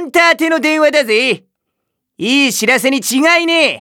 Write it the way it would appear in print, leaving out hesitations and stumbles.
ンター宛ての電話だぜ。いい知らせに違いねえ。